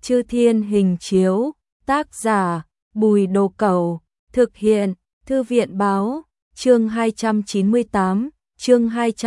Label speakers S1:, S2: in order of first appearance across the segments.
S1: Chư Thiên Hình Chiếu, tác giả Bùi Đồ Cẩu, thực hiện Thư viện Báo, chương 298, chương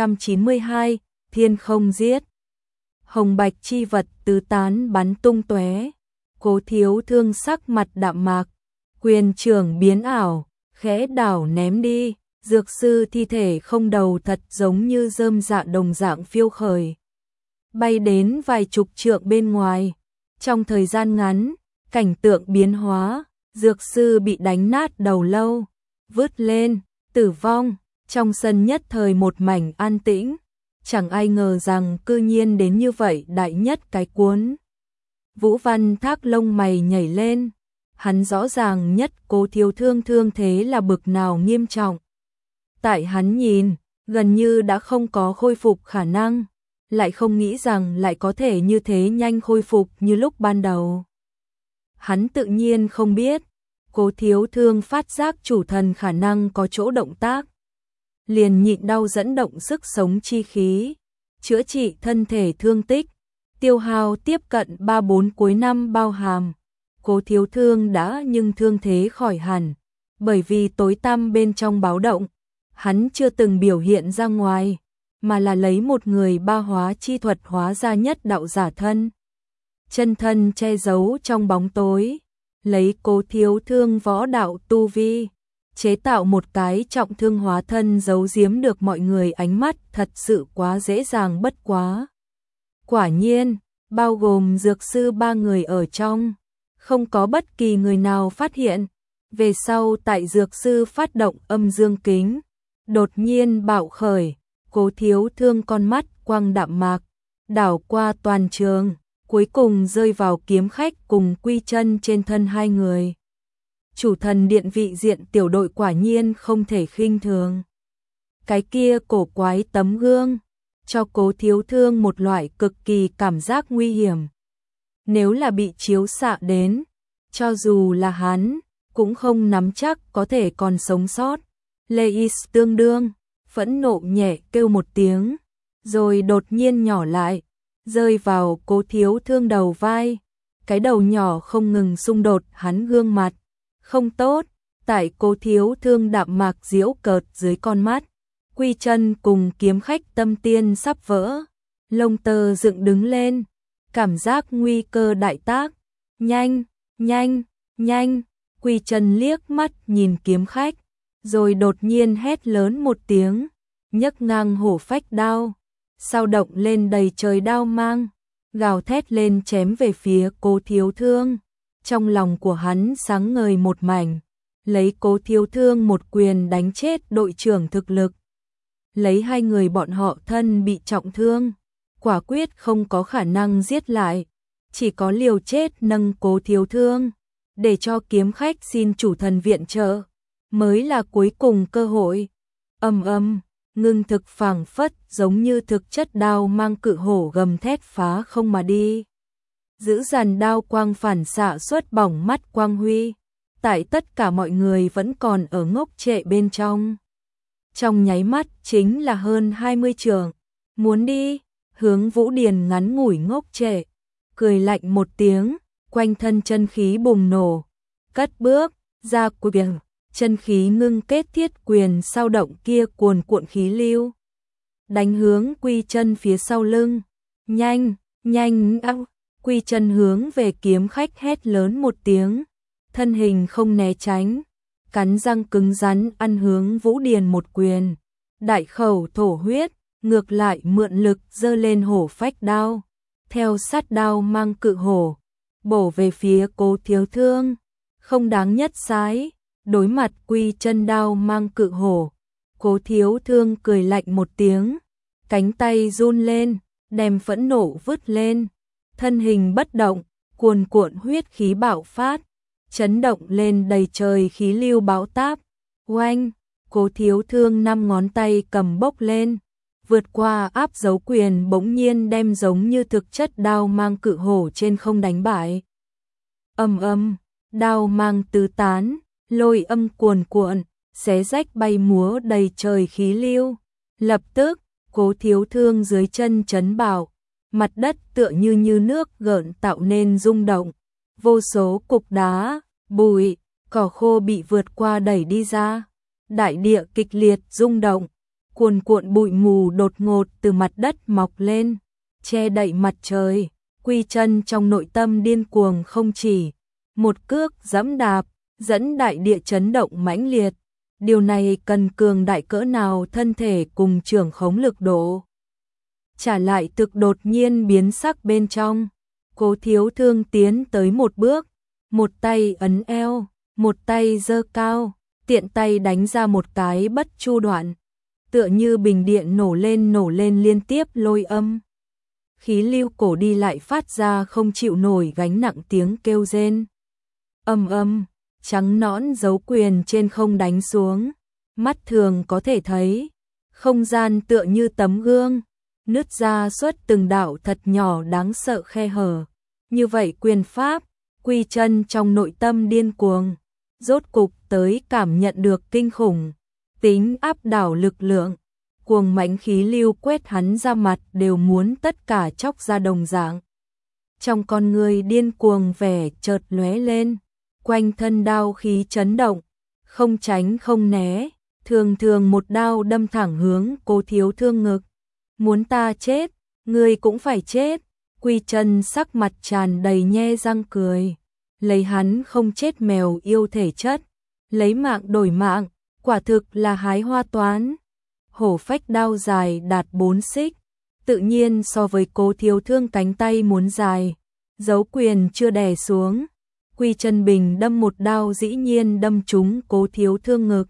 S1: 292, Thiên Không Giết. Hồng bạch chi vật tứ tán bắn tung tóe, Cố Thiếu Thương sắc mặt đạm mạc, quyền trưởng biến ảo, khẽ đảo ném đi, dược sư thi thể không đầu thật giống như rơm dạ đồng dạng phiêu khởi, bay đến vài chục trượng bên ngoài. Trong thời gian ngắn, cảnh tượng biến hóa, dược sư bị đánh nát đầu lâu, vứt lên, tử vong, trong sân nhất thời một mảnh an tĩnh, chẳng ai ngờ rằng cư nhiên đến như vậy đại nhất cái cuốn. Vũ Văn Thác lông mày nhảy lên, hắn rõ ràng nhất Cố Thiếu Thương thương thế là bực nào nghiêm trọng. Tại hắn nhìn, gần như đã không có khôi phục khả năng, lại không nghĩ rằng lại có thể như thế nhanh khôi phục như lúc ban đầu. Hắn tự nhiên không biết, Cố Thiếu Thương phát giác chủ thần khả năng có chỗ động tác, liền nhịn đau dẫn động sức sống chi khí, chữa trị thân thể thương tích, tiêu hao tiếp cận 3-4 cuối năm bao hàm. Cố Thiếu Thương đã nhưng thương thế khỏi hẳn, bởi vì tối tăm bên trong báo động, hắn chưa từng biểu hiện ra ngoài, mà là lấy một người ba hóa chi thuật hóa ra nhất đạo giả thân. Chân thân che giấu trong bóng tối, lấy Cố Thiếu Thương võ đạo tu vi, chế tạo một cái trọng thương hóa thân giấu giếm được mọi người ánh mắt thật sự quá dễ dàng bất quá. Quả nhiên, bao gồm dược sư 3 người ở trong, không có bất kỳ người nào phát hiện. Về sau tại dược sư phát động âm dương kính, đột nhiên bạo khởi, Cố Thiếu Thương con mắt quang đạm mạc, đảo qua toàn trường, cuối cùng rơi vào kiếm khách cùng Quy Chân trên thân hai người. Chủ thần điện vị diện tiểu đội quả nhiên không thể khinh thường. Cái kia cổ quái tấm gương, cho Cố Thiếu Thương một loại cực kỳ cảm giác nguy hiểm. Nếu là bị chiếu xạ đến, cho dù là hắn, cũng không nắm chắc có thể còn sống sót. Leis tương đương, phẫn nộ nhẹ kêu một tiếng, rồi đột nhiên nhỏ lại, rơi vào Cố Thiếu Thương đầu vai. Cái đầu nhỏ không ngừng xung đột hắn gương mặt. Không tốt, tại Cố Thiếu Thương đạm mạc giễu cợt dưới con mắt. Quy Chân cùng kiếm khách tâm tiên sắp vỡ, lông tơ dựng đứng lên, cảm giác nguy cơ đại tác. Nhanh, nhanh, nhanh, Quy Chân liếc mắt nhìn kiếm khách, rồi đột nhiên hét lớn một tiếng, nhấc ngang hổ phách đao, sao động lên đầy trời đao mang, gào thét lên chém về phía Cố Thiếu Thương. Trong lòng của hắn sáng ngời một mảnh, lấy Cố Thiếu Thương một quyền đánh chết đội trưởng thực lực. Lấy hai người bọn họ thân bị trọng thương, quả quyết không có khả năng giết lại, chỉ có liều chết nâng Cố Thiếu Thương, để cho kiếm khách xin chủ thần viện trợ, mới là cuối cùng cơ hội. Ngưng thực phảng phất giống như thực chất đao mang cự hổ gầm thét phá không mà đi. Giữ dàn đao quang phản xạ xuất bỏng mắt quang huy, tại tất cả mọi người vẫn còn ở ngốc trệ bên trong. Trong nháy mắt chính là hơn 20 trượng, muốn đi, hướng Vũ Điền ngắn ngủi ngốc trệ, cười lạnh một tiếng, quanh thân chân khí bùng nổ, cất bước, ra quyền, chân khí ngưng kết thiết quyền sao động kia cuồn cuộn khí lưu. Đánh hướng Quy Chân phía sau lưng, nhanh, nhanh, Quy Chân hướng về kiếm khách hét lớn một tiếng, thân hình không né tránh, cắn răng cứng rắn ăn hướng Vũ Điền một quyền, đại khẩu thổ huyết, ngược lại mượn lực giơ lên hổ phách đao, theo sát đao mang cự hổ, bổ về phía Cố Thiếu Thương. Không đáng nhất sái, đối mặt Quy Chân đao mang cự hổ, Cố Thiếu Thương cười lạnh một tiếng, cánh tay run lên, đem phẫn nộ vứt lên, thân hình bất động, cuồn cuộn huyết khí bạo phát, chấn động lên đầy trời khí lưu bão táp. Oanh, Cố Thiếu Thương 5 ngón tay cầm bốc lên, vượt qua áp dấu quyền bỗng nhiên đem giống như thực chất đao mang cự hổ trên không đánh bại. Đao mang tứ tán, lôi âm cuồn cuộn, xé rách bay múa đầy trời khí lưu. Lập tức, Cố Thiếu Thương dưới chân chấn bạo, mặt đất tựa như nước gợn tạo nên rung động, vô số cục đá, bụi, cỏ khô bị vượt qua đẩy đi ra, đại địa kịch liệt rung động, cuồn cuộn bụi mù đột ngột từ mặt đất mọc lên, che đậy mặt trời. Quy Chân trong nội tâm điên cuồng không chỉ, một cước giẫm đạp, dẫn đại địa chấn động mãnh liệt. Điều này cần cường đại cỡ nào thân thể cùng trưởng khống lực độ. Trả lại thực đột nhiên biến sắc bên trong, Cố Thiếu Thương tiến tới một bước, một tay ấn eo, một tay giơ cao, tiện tay đánh ra một cái bất chu đoạn, tựa như bình điện nổ lên liên tiếp lôi âm. Khí lưu cổ đi lại phát ra không chịu nổi gánh nặng tiếng kêu rên. Âm âm, trắng nõn dấu quyền trên không đánh xuống, mắt thường có thể thấy, không gian tựa như tấm gương, nứt ra xuất từng đạo thật nhỏ đáng sợ khe hở. Như vậy quyền pháp, Quy Chân trong nội tâm điên cuồng, rốt cục tới cảm nhận được kinh khủng, tính áp đảo lực lượng, cuồng mãnh khí lưu quét hắn ra mặt đều muốn tất cả chóc ra đồng dạng. Trong con người điên cuồng vẻ chợt lóe lên, quanh thân đao khí chấn động, không tránh không né, thường một đao đâm thẳng hướng Cố Thiếu Thương ngực. Muốn ta chết, ngươi cũng phải chết. Quy Chân sắc mặt tràn đầy nhe răng cười, lấy hắn không chết mèo yêu thể chất, lấy mạng đổi mạng, quả thực là hái hoa toán. Hổ phách đao dài đạt 4 xích, tự nhiên so với Cố Thiếu Thương cánh tay muốn dài, dấu quyền chưa đè xuống. Quy Chân bình đâm một đao dĩ nhiên đâm trúng Cố Thiếu Thương ngực.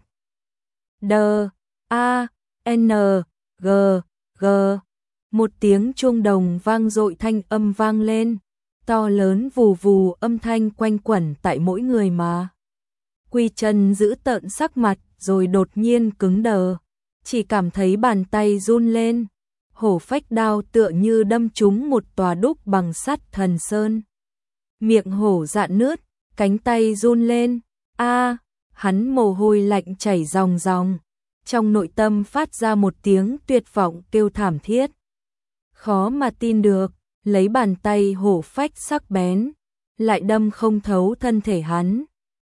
S1: D-A-N-G G. Một tiếng chuông đồng vang dội, thanh âm vang lên, to lớn vù vù âm thanh quanh quẩn tại mỗi người mà. Quy Chân giữ tợn sắc mặt rồi đột nhiên cứng đờ, chỉ cảm thấy bàn tay run lên, hổ phách đao tựa như đâm trúng một tòa đúc bằng sắt thần sơn. Miệng hổ dạn nứt, cánh tay run lên, hắn mồ hôi lạnh chảy ròng ròng, trong nội tâm phát ra một tiếng tuyệt vọng kêu thảm thiết. Khó mà tin được, lấy bàn tay hổ phách sắc bén, lại đâm không thấu thân thể hắn.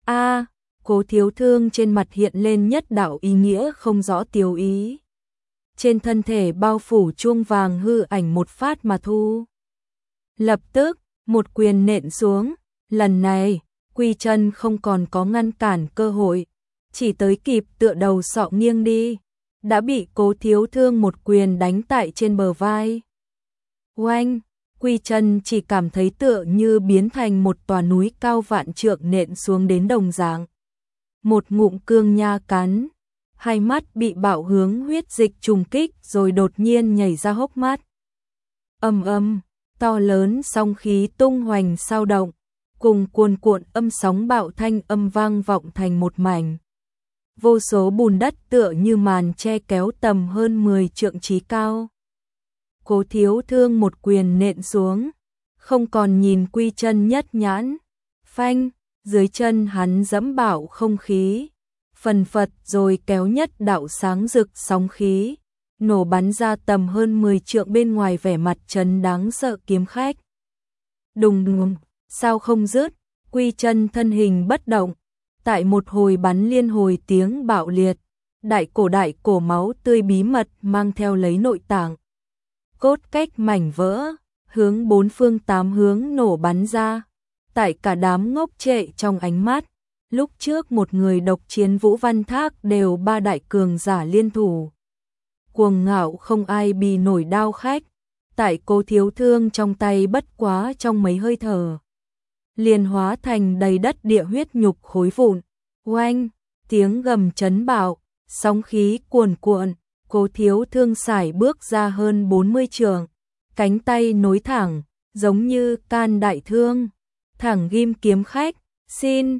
S1: Cố Thiếu Thương trên mặt hiện lên nhất đạo ý nghĩa không rõ tiêu ý. Trên thân thể bao phủ chuông vàng hư ảnh một phát mà thu. Lập tức, một quyền nện xuống, lần này, Quy Chân không còn có ngăn cản cơ hội, chỉ tới kịp tựa đầu sọ nghiêng đi, đã bị Cố Thiếu Thương một quyền đánh tại trên bờ vai. Oanh, Quy Chân chỉ cảm thấy tựa như biến thành một tòa núi cao vạn trượng nện xuống đến đồng dạng. Một ngụm cương nha cắn, hai mắt bị bạo hướng huyết dịch trùng kích rồi đột nhiên nhảy ra hốc mắt. Âm, to lớn sóng khí tung hoành sao động, cùng cuồn cuộn âm sóng bạo thanh âm vang vọng thành một mảnh. Vô số bùn đất tựa như màn che kéo tầm hơn 10 trượng trí cao. Cố Thiếu Thương một quyền nện xuống, không còn nhìn Quy Chân nhất nhãn. Phanh, dưới chân hắn dẫm bạo không khí, phần phật rồi kéo nhất đạo sáng rực sóng khí, nổ bắn ra tầm hơn 10 trượng bên ngoài, vẻ mặt trấn đáng sợ kiếm khách. Đùng đùng, sao không dứt, Quy Chân thân hình bất động, tại một hồi bắn liên hồi tiếng bạo liệt, đại cổ máu tươi bí mật mang theo lấy nội tạng. Cốt cách mảnh vỡ, hướng bốn phương tám hướng nổ bắn ra, tại cả đám ngốc trệ trong ánh mắt. Lúc trước một người độc chiến Vũ Văn Thác đều ba đại cường giả liên thủ. Cuồng ngạo không ai bì nổi đao khách, tại Cố Thiếu Thương trong tay bất quá trong mấy hơi thở, liền hóa thành đầy đất địa huyết nhục khối vụn. Oanh, tiếng gầm chấn bạo, sóng khí cuồn cuộn, Cố Thiếu Thương sải bước ra hơn 40 trượng, cánh tay nối thẳng, giống như can đại thương, thẳng ghim kiếm khách, xin,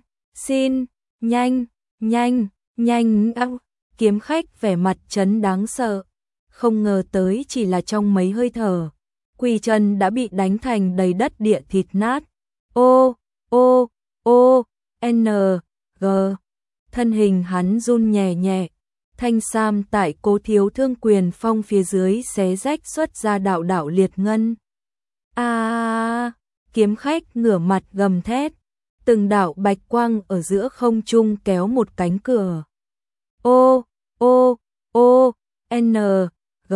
S1: nhanh, kiếm khách vẻ mặt chấn đáng sợ, không ngờ tới chỉ là trong mấy hơi thở, Quy Chân đã bị đánh thành đầy đất địa thịt nát. G. Thân hình hắn run nhẹ nhẹ, thanh sam tại Cố Thiếu Thương quyền phong phía dưới xé rách xuất ra đạo đạo liệt ngân, Kiếm khách ngửa mặt gầm thét, từng đạo bạch quang ở giữa không trung kéo một cánh cửa. Ô, ô, ô, n, g.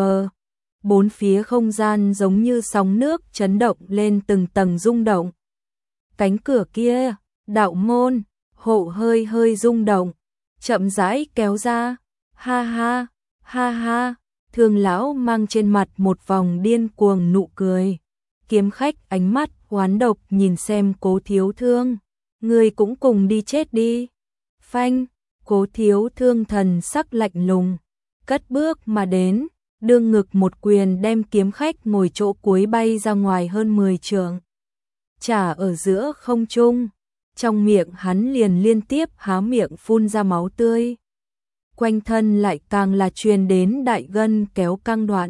S1: Bốn phía không gian giống như sóng nước chấn động lên từng tầng rung động. Cánh cửa kia, đạo môn, hộ hơi hơi rung động, chậm rãi kéo ra. Ha ha, ha ha, Thương lão mang trên mặt một vòng điên cuồng nụ cười. Kiếm khách ánh mắt oán độc nhìn xem Cố Thiếu Thương, ngươi cũng cùng đi chết đi. Phanh, Cố Thiếu Thương thần sắc lạnh lùng, cất bước mà đến, đương ngực một quyền đem kiếm khách ngồi chỗ cuối bay ra ngoài hơn 10 trượng. Chả ở giữa không trung, trong miệng hắn liền liên tiếp há miệng phun ra máu tươi. Quanh thân lại càng là truyền đến đại gân kéo căng đoạn.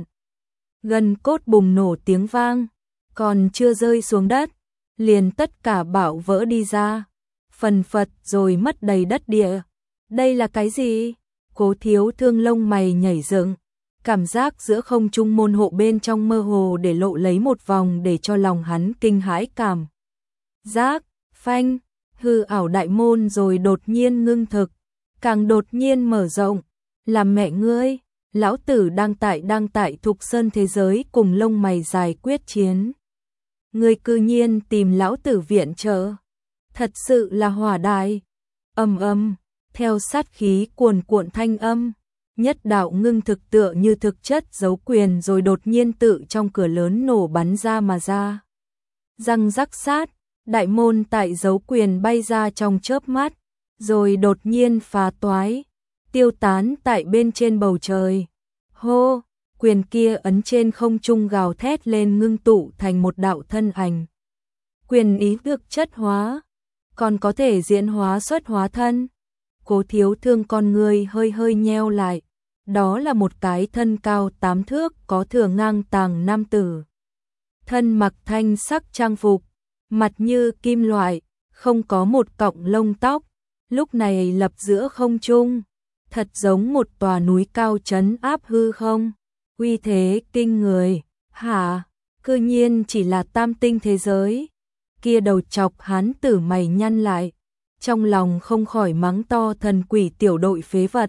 S1: Gân cốt bùng nổ tiếng vang, còn chưa rơi xuống đất, liền tất cả bạo vỡ đi ra, phần phật rồi mất đầy đất địa. Đây là cái gì? Cố Thiếu Thương lông mày nhảy dựng, cảm giác giữa không trung môn hộ bên trong mơ hồ để lộ lấy một vòng để cho lòng hắn kinh hãi cảm. Giác, phanh, hư ảo đại môn rồi đột nhiên ngưng thực, càng đột nhiên mở rộng. Làm mẹ ngươi, lão tử đang tại Thục Sơn thế giới cùng lông mày dài quyết chiến. Ngươi cư nhiên tìm lão tử viện trợ, thật sự là hỏa đại. Ầm ầm, theo sát khí cuồn cuộn thanh âm, nhất đạo ngưng thực tựa như thực chất giấu quyền rồi đột nhiên tự trong cửa lớn nổ bắn ra mà ra. Răng rắc sát, đại môn tại giấu quyền bay ra trong chớp mắt, rồi đột nhiên phá toái, tiêu tán tại bên trên bầu trời. Hô, quyền kia ấn trên không trung gào thét lên ngưng tụ thành một đạo thân ảnh. Quyền ý được chất hóa, còn có thể diễn hóa xuất hóa thân. Cố Thiếu Thương con người hơi hơi nheo lại, đó là một cái thân cao 8 thước có thừa ngang tàng nam tử. Thân mặc thanh sắc trang phục, mặt như kim loại, không có một cọng lông tóc, lúc này lập giữa không trung, thật giống một tòa núi cao trấn áp hư không, uy thế kinh người. Hả, cư nhiên chỉ là tam tinh thế giới. Kia đầu chọc hán tử mày nhăn lại, trong lòng không khỏi mắng to thần quỷ tiểu đội phế vật.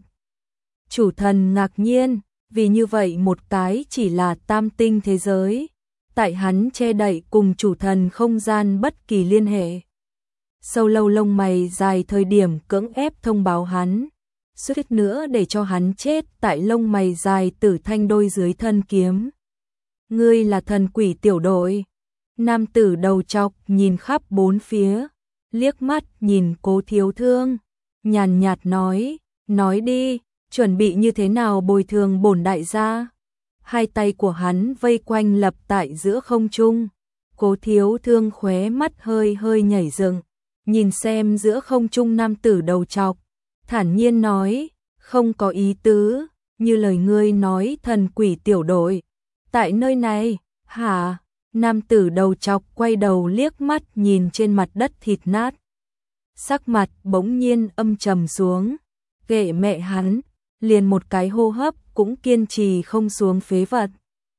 S1: Chủ thần ngạc nhiên, vì như vậy một cái chỉ là tam tinh thế giới, tại hắn che đậy cùng chủ thần không gian bất kỳ liên hệ. Sâu lâu lông mày dài thời điểm cưỡng ép thông báo hắn, suýt nữa để cho hắn chết tại lông mày dài tử thanh đôi dưới thân kiếm. Ngươi là thần quỷ tiểu đội. Nam tử đầu chọc nhìn khắp bốn phía, liếc mắt nhìn Cố Thiếu Thương, nhàn nhạt nói đi, chuẩn bị như thế nào bồi thường bổn đại gia. Hai tay của hắn vây quanh lập tại giữa không trung. Cố Thiếu Thương khóe mắt hơi hơi nhảy dựng, nhìn xem giữa không trung nam tử đầu chọc, thản nhiên nói, không có ý tứ, như lời ngươi nói thần quỷ tiểu đội. Tại nơi này, hả? Nam tử đầu chọc quay đầu liếc mắt nhìn trên mặt đất thịt nát. Sắc mặt bỗng nhiên âm trầm xuống, ghệ mẹ hắn, liền một cái hô hấp cũng kiên trì không xuống phế vật.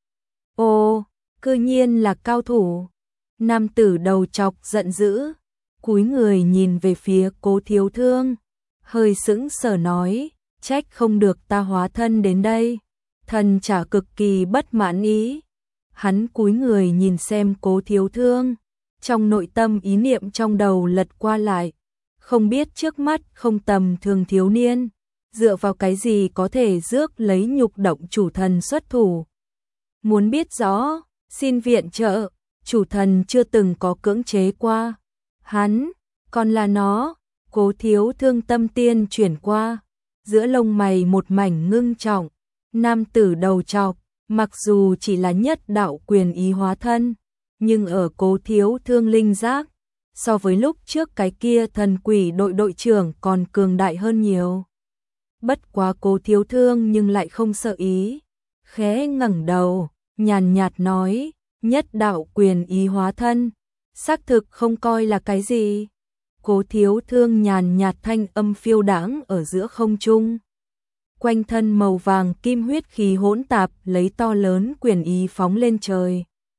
S1: Ô, cư nhiên là cao thủ. Nam tử đầu chọc giận dữ, cúi người nhìn về phía Cố Thiếu Thương, hơi sững sờ nói, trách không được ta hóa thân đến đây. Thần chả cực kỳ bất mãn ý. Hắn cúi người nhìn xem Cố Thiếu Thương, trong nội tâm ý niệm trong đầu lật qua lại, không biết trước mắt không tầm thường thiếu niên, dựa vào cái gì có thể rước lấy nhục động chủ thần xuất thủ. Muốn biết rõ, xin viện trợ, chủ thần chưa từng có cưỡng chế qua. Hắn, còn là nó. Cố Thiếu Thương tâm tiên chuyển qua, giữa lông mày một mảnh ngưng trọng. Nam tử đầu chọc, mặc dù chỉ là nhất đạo quyền ý hóa thân, nhưng ở Cố Thiếu Thương linh giác, so với lúc trước cái kia thần quỷ đội đội trưởng còn cường đại hơn nhiều. Bất quá Cố Thiếu Thương nhưng lại không sợ ý, khẽ ngẩng đầu, nhàn nhạt nói, nhất đạo quyền ý hóa thân, xác thực không coi là cái gì. Cố Thiếu Thương nhàn nhạt thanh âm phiêu đãng ở giữa không trung. Quanh thân màu vàng kim huyết khí hỗn tạp lấy to lớn quyền ý phóng lên trời.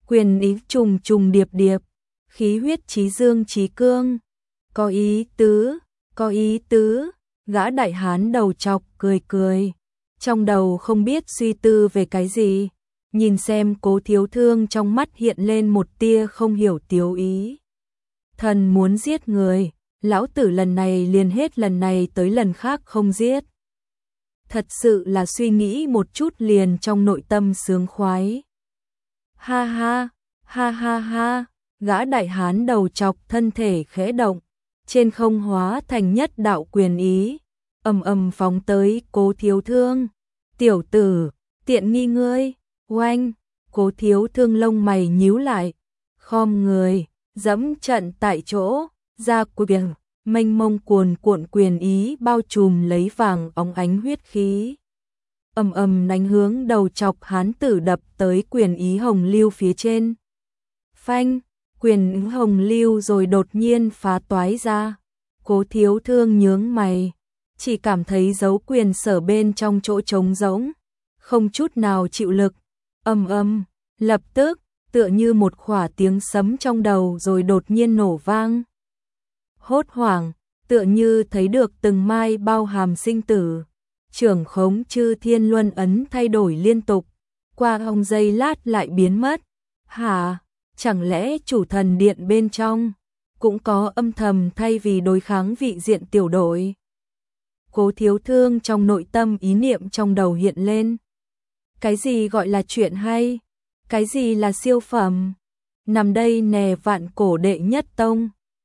S1: quyền ý trùng trùng điệp điệp, khí huyết chí dương chí cương. Có ý tứ, có ý tứ, gã đại hán đầu chọc cười cười. Trong đầu không biết suy tư về cái gì, nhìn xem Cố Thiếu Thương trong mắt hiện lên một tia không hiểu tiếu ý. Thần muốn giết người, lão tử lần này liền hết lần này tới lần khác không giết. Thật sự là suy nghĩ một chút liền trong nội tâm sướng khoái. Ha ha, ha ha ha, gã đại hán đầu chọc thân thể khẽ động, trên không hóa thành nhất đạo quyền ý, ầm ầm phóng tới Cố Thiếu Thương. Tiểu tử, tiện nghi ngươi, oanh, Cố Thiếu Thương lông mày nhíu lại, khom người, dẫm trận tại chỗ, ra quyền, mênh mông cuồn cuộn quyền ý bao trùm lấy vàng óng ánh huyết khí. Ầm ầm đánh hướng đầu chọc hán tử đập tới quyền ý hồng lưu phía trên. Phanh, quyền hồng lưu rồi đột nhiên phá toái ra. Cố Thiếu Thương nhướng mày, chỉ cảm thấy dấu quyền sở bên trong chỗ trống rỗng, không chút nào chịu lực. Lập tức, tựa như một khỏa tiếng sấm trong đầu rồi đột nhiên nổ vang. Hốt hoảng, tựa như thấy được từng mai bao hàm sinh tử. Trưởng khống chư thiên luân ấn thay đổi liên tục, qua hồng giây lát lại biến mất. Hả, chẳng lẽ chủ thần điện bên trong cũng có âm thầm thay vì đối kháng vị diện tiểu đội? Cố Thiếu Thương trong nội tâm ý niệm trong đầu hiện lên. Cái gì gọi là chuyện hay? Cái gì là siêu phẩm? Nằm đây nè vạn cổ đệ nhất tông,